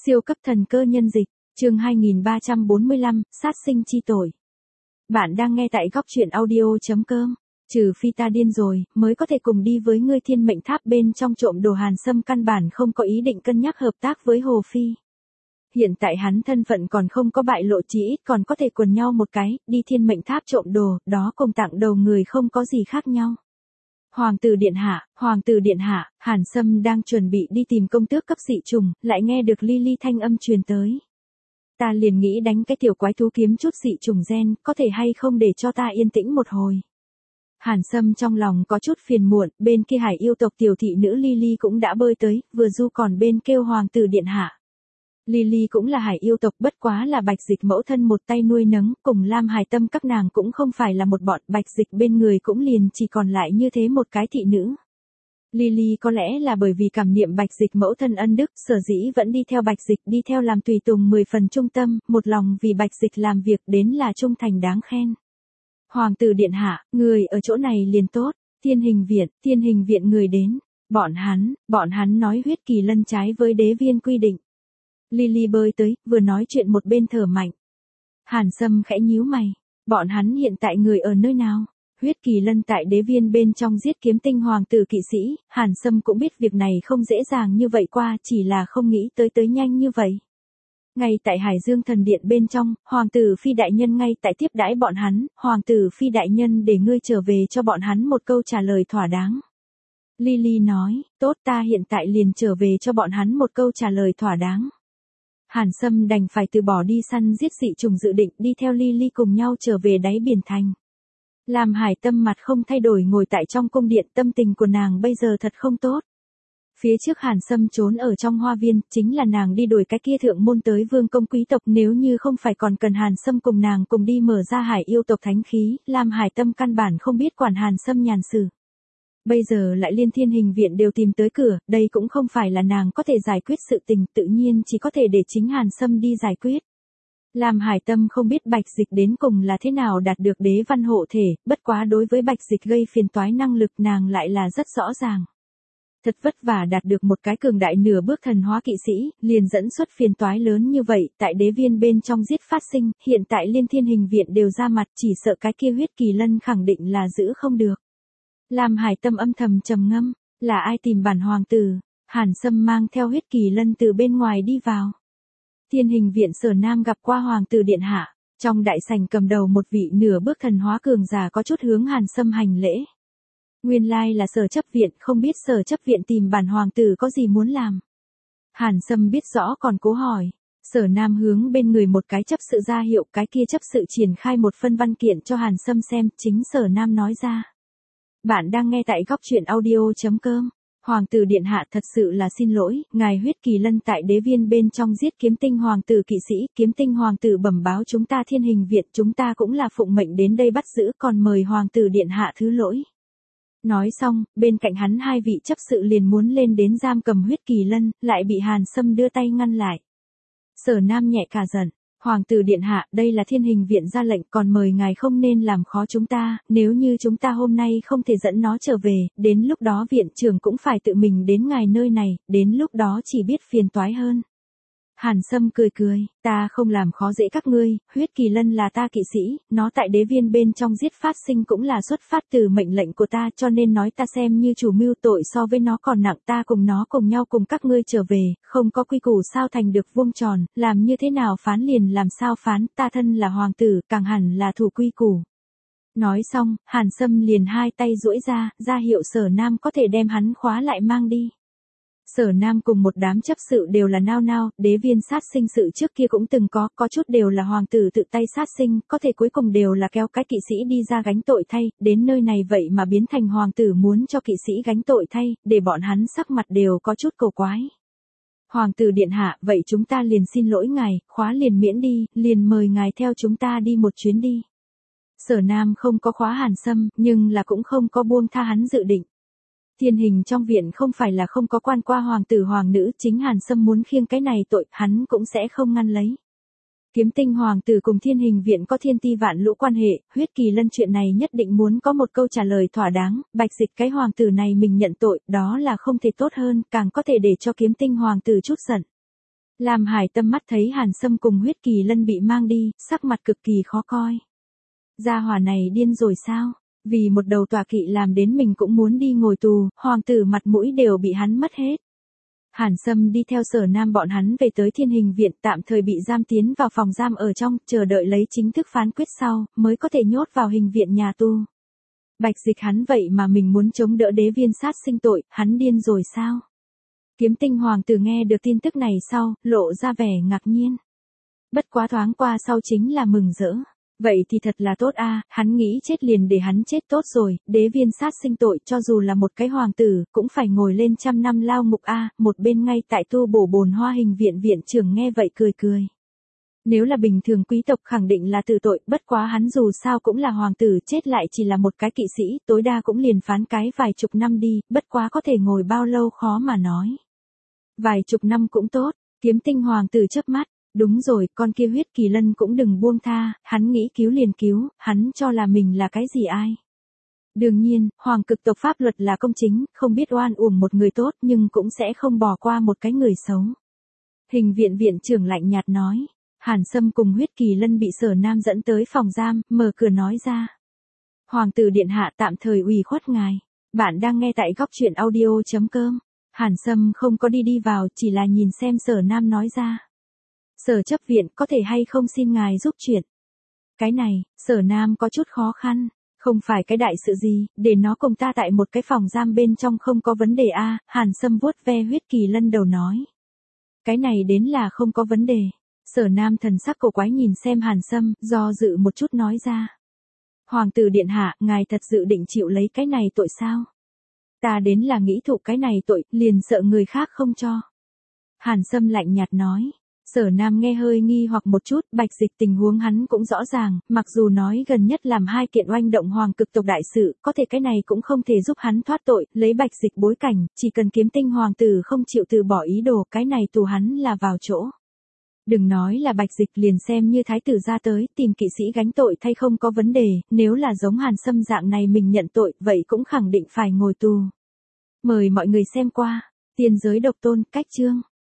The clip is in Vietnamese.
Siêu cấp thần cơ nhân dịch, chương 2345, sát sinh chi tội. Bạn đang nghe tại góc truyện audio.com. Trừ phi ta điên rồi, mới có thể cùng đi với ngươi Thiên Mệnh Tháp bên trong trộm đồ. Hàn Sâm căn bản không có ý định cân nhắc hợp tác với Hồ Phi. Hiện tại hắn thân phận còn không có bại lộ, chỉ ít còn có thể quần nhau một cái, đi Thiên Mệnh Tháp trộm đồ, đó cùng tặng đầu người không có gì khác nhau. Hoàng tử điện hạ, Hàn Sâm đang chuẩn bị đi tìm công tước cấp dị trùng, lại nghe được Lily thanh âm truyền tới. Ta liền nghĩ đánh cái tiểu quái thú kiếm chút dị trùng gen, có thể hay không để cho ta yên tĩnh một hồi. Hàn Sâm trong lòng có chút phiền muộn, bên kia hải yêu tộc tiểu thị nữ Lily cũng đã bơi tới, vừa du còn bên kêu hoàng tử điện hạ. Lily cũng là hải yêu tộc, bất quá là Bạch Dịch mẫu thân một tay nuôi nấng, cùng Lam Hải Tâm các nàng cũng không phải là một bọn. Bạch Dịch bên người cũng liền chỉ còn lại như thế một cái thị nữ. Lily có lẽ là bởi vì cảm niệm Bạch Dịch mẫu thân ân đức, sở dĩ vẫn đi theo Bạch Dịch, đi theo làm tùy tùng 10 phần trung tâm, một lòng vì Bạch Dịch làm việc, đến là trung thành đáng khen. Hoàng tử điện hạ, người ở chỗ này liền tốt. Thiên hình viện người đến. Bọn hắn nói huyết kỳ lân trái với đế viên quy định. Lily bơi tới, vừa nói chuyện một bên thở mạnh. Hàn Sâm khẽ nhíu mày. Bọn hắn hiện tại người ở nơi nào? Huyết kỳ lân tại đế viên bên trong giết kiếm tinh hoàng tử kỵ sĩ. Hàn Sâm cũng biết việc này không dễ dàng như vậy qua, chỉ là không nghĩ tới nhanh như vậy. Ngay tại Hải Dương thần điện bên trong, hoàng tử Phi đại nhân ngay tại tiếp đãi bọn hắn. Hoàng tử Phi đại nhân để ngươi trở về cho bọn hắn một câu trả lời thỏa đáng. Lily nói, tốt, ta hiện tại liền trở về cho bọn hắn một câu trả lời thỏa đáng. Hàn Sâm đành phải từ bỏ đi săn giết dị trùng dự định, đi theo Lily cùng nhau trở về đáy biển thành. Lam Hải Tâm mặt không thay đổi ngồi tại trong cung điện, tâm tình của nàng bây giờ thật không tốt. Phía trước Hàn Sâm trốn ở trong hoa viên, chính là nàng đi đuổi cái kia thượng môn tới vương công quý tộc, nếu như không phải còn cần Hàn Sâm cùng nàng cùng đi mở ra hải yêu tộc thánh khí, Lam Hải Tâm căn bản không biết quản Hàn Sâm nhàn sự. Bây giờ lại liên Thiên hình viện đều tìm tới cửa, đây cũng không phải là nàng có thể giải quyết sự tình, tự nhiên chỉ có thể để chính Hàn Sâm đi giải quyết. Lam Hải Tâm không biết Bạch Dịch đến cùng là thế nào đạt được đế văn hộ thể, bất quá đối với Bạch Dịch gây phiền toái năng lực nàng lại là rất rõ ràng. Thật vất vả đạt được một cái cường đại nửa bước thần hóa kỵ sĩ, liền dẫn xuất phiền toái lớn như vậy, tại đế viên bên trong giết phát sinh, hiện tại liên Thiên hình viện đều ra mặt, chỉ sợ cái kia huyết kỳ lân khẳng định là giữ không được. Lam Hải Tâm âm thầm trầm ngâm, là ai tìm bản hoàng tử? Hàn Sâm mang theo huyết kỳ lân từ bên ngoài đi vào. Thiên hình viện Sở Nam gặp qua hoàng tử điện hạ, trong đại sảnh cầm đầu một vị nửa bước thần hóa cường giả có chút hướng Hàn Sâm hành lễ. Nguyên lai là Sở chấp viện, không biết Sở chấp viện tìm bản hoàng tử có gì muốn làm. Hàn Sâm biết rõ còn cố hỏi. Sở Nam hướng bên người một cái chấp sự ra hiệu, cái kia chấp sự triển khai một phân văn kiện cho Hàn Sâm xem, chính Sở Nam nói ra. Bạn đang nghe tại góc truyện audio.com. Hoàng tử điện hạ, thật sự là xin lỗi, ngài huyết kỳ lân tại đế viên bên trong giết kiếm tinh hoàng tử kỵ sĩ, kiếm tinh hoàng tử bẩm báo chúng ta Thiên hình viện, chúng ta cũng là phụng mệnh đến đây bắt giữ, còn mời hoàng tử điện hạ thứ lỗi. Nói xong, bên cạnh hắn hai vị chấp sự liền muốn lên đến giam cầm huyết kỳ lân, lại bị Hàn Sâm đưa tay ngăn lại. Sở Nam nhẹ cả giận. Hoàng tử điện hạ, đây là Thiên hình viện ra lệnh, còn mời ngài không nên làm khó chúng ta, nếu như chúng ta hôm nay không thể dẫn nó trở về, đến lúc đó viện trưởng cũng phải tự mình đến ngài nơi này, đến lúc đó chỉ biết phiền toái hơn. Hàn Sâm cười, ta không làm khó dễ các ngươi, huyết kỳ lân là ta kỵ sĩ, nó tại đế viên bên trong giết phát sinh cũng là xuất phát từ mệnh lệnh của ta, cho nên nói ta xem như chủ mưu tội so với nó còn nặng, ta cùng nó cùng nhau cùng các ngươi trở về, không có quy củ sao thành được vuông tròn, làm như thế nào phán liền làm sao phán, ta thân là hoàng tử, càng hẳn là thủ quy củ. Nói xong, Hàn Sâm liền hai tay duỗi ra hiệu Sở Nam có thể đem hắn khóa lại mang đi. Sở Nam cùng một đám chấp sự đều là nao, đế viên sát sinh sự trước kia cũng từng có chút đều là hoàng tử tự tay sát sinh, có thể cuối cùng đều là kéo cái kỵ sĩ đi ra gánh tội thay, đến nơi này vậy mà biến thành hoàng tử muốn cho kỵ sĩ gánh tội thay, để bọn hắn sắc mặt đều có chút cầu quái. Hoàng tử điện hạ, vậy chúng ta liền xin lỗi ngài, khóa liền miễn đi, liền mời ngài theo chúng ta đi một chuyến đi. Sở Nam không có khóa Hàn Sâm, nhưng là cũng không có buông tha hắn dự định. Thiên hình trong viện không phải là không có quan qua hoàng tử hoàng nữ, chính Hàn Sâm muốn khiêng cái này tội, hắn cũng sẽ không ngăn lấy. Kiếm tinh hoàng tử cùng Thiên hình viện có thiên ti vạn lũ quan hệ, huyết kỳ lân chuyện này nhất định muốn có một câu trả lời thỏa đáng, Bạch Dịch cái hoàng tử này mình nhận tội, đó là không thể tốt hơn, càng có thể để cho kiếm tinh hoàng tử chút giận. Lam Hải Tâm mắt thấy Hàn Sâm cùng Huyết Kỳ Lân bị mang đi, sắc mặt cực kỳ khó coi. Gia hỏa này điên rồi sao? Vì một đầu tọa kỵ làm đến mình cũng muốn đi ngồi tù, hoàng tử mặt mũi đều bị hắn mất hết. Hàn Sâm đi theo Sở Nam bọn hắn về tới Thiên Hình Viện, tạm thời bị giam tiến vào phòng giam ở trong, chờ đợi lấy chính thức phán quyết sau, mới có thể nhốt vào hình viện nhà tù. Bạch Dịch hắn vậy mà mình muốn chống đỡ đế viên sát sinh tội, hắn điên rồi sao? Kiếm Tinh hoàng tử nghe được tin tức này sau, lộ ra vẻ ngạc nhiên. Bất quá thoáng qua sau chính là mừng rỡ. Vậy thì thật là tốt a, hắn nghĩ chết liền để hắn chết tốt rồi, đế viên sát sinh tội cho dù là một cái hoàng tử, cũng phải ngồi lên 100 năm lao ngục a. Một bên ngay tại tu bổ bồn hoa hình viện viện trưởng nghe vậy cười cười. Nếu là bình thường quý tộc khẳng định là tử tội, bất quá hắn dù sao cũng là hoàng tử, chết lại chỉ là một cái kỵ sĩ, tối đa cũng liền phán cái vài chục năm đi, bất quá có thể ngồi bao lâu khó mà nói. Vài chục năm cũng tốt, Kiếm Tinh hoàng tử chớp mắt. Đúng rồi, con kia Huyết Kỳ Lân cũng đừng buông tha, hắn nghĩ cứu liền cứu, hắn cho là mình là cái gì ai. Đương nhiên, hoàng cực tộc pháp luật là công chính, không biết oan uổng một người tốt nhưng cũng sẽ không bỏ qua một cái người xấu. Hình viện viện trưởng lạnh nhạt nói, Hàn Sâm cùng Huyết Kỳ Lân bị Sở Nam dẫn tới phòng giam, mở cửa nói ra. Hoàng tử điện hạ tạm thời ủy khuất ngài, bạn đang nghe tại góc truyện audio.com. Hàn Sâm không có đi vào, chỉ là nhìn xem Sở Nam nói ra. Sở chấp viện có thể hay không xin ngài giúp chuyện. Cái này, Sở Nam có chút khó khăn, không phải cái đại sự gì, để nó cùng ta tại một cái phòng giam bên trong không có vấn đề a. Hàn Sâm vuốt ve Huyết Kỳ Lân đầu nói. Cái này đến là không có vấn đề. Sở Nam thần sắc cổ quái nhìn xem Hàn Sâm, do dự một chút nói ra. Hoàng tử điện hạ, ngài thật dự định chịu lấy cái này tội sao? Ta đến là nghĩ thụ cái này tội, liền sợ người khác không cho. Hàn Sâm lạnh nhạt nói. Sở Nam nghe hơi nghi hoặc một chút, Bạch Dịch tình huống hắn cũng rõ ràng, mặc dù nói gần nhất làm 2 kiện oanh động hoàng cực tộc đại sự, có thể cái này cũng không thể giúp hắn thoát tội, lấy Bạch Dịch bối cảnh, chỉ cần Kiếm Tinh hoàng tử không chịu từ bỏ ý đồ, cái này tù hắn là vào chỗ. Đừng nói là Bạch Dịch, liền xem như thái tử ra tới, tìm kỵ sĩ gánh tội thay không có vấn đề, nếu là giống Hàn Sâm dạng này mình nhận tội, vậy cũng khẳng định phải ngồi tù. Mời mọi người xem qua, Tiên giới độc tôn, cách chương.